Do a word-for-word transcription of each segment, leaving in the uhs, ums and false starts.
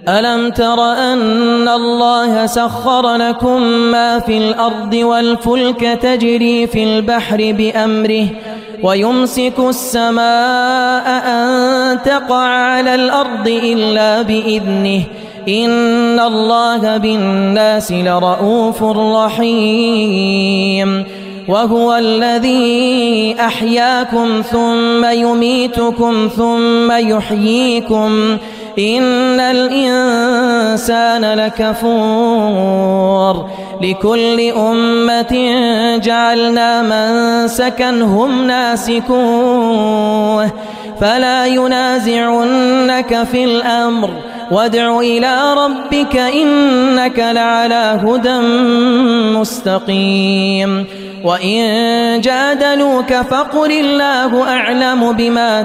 ألم تر أن الله سخر لكم ما في الأرض والفلك تجري في البحر بأمره ويمسك السماء أن تقع على الأرض إلا بإذنه إن الله بالناس لرؤوف رحيم وهو الذي أحياكم ثم يميتكم ثم يحييكم إن الإنسان لكفور لكل أمة جعلنا منسكا هم ناسكوه فلا ينازعنك في الأمر وادع إلى ربك إنك لعلى هدى مستقيم وإن جادلوك فقل الله أعلم بما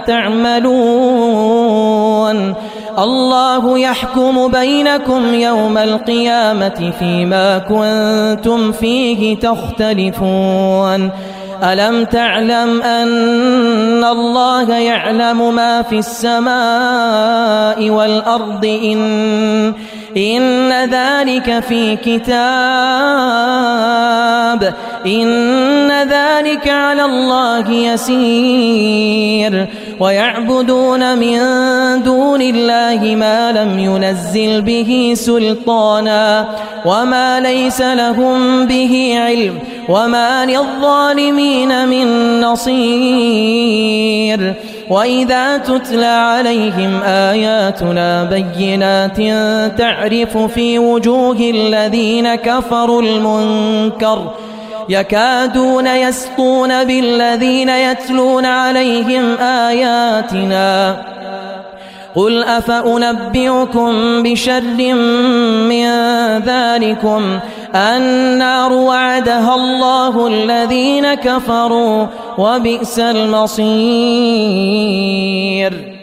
تعملون الله يحكم بينكم يوم القيامة فيما كنتم فيه تختلفون ألم تعلم أن الله يعلم ما في السماء والأرض إن, إن ذلك في كتاب إن ذلك على الله يسير ويعبدون من دون الله ما لم ينزل به سلطانا وما ليس لهم به علم وما للظالمين من نصير وإذا تتلى عليهم آياتنا بينات تعرف في وجوه الذين كفروا المنكر يكادون يسطون بالذين يتلون عليهم آياتنا قل أفأنبئكم بشر من ذلكم النار وعدها الله الذين كفروا وبئس المصير.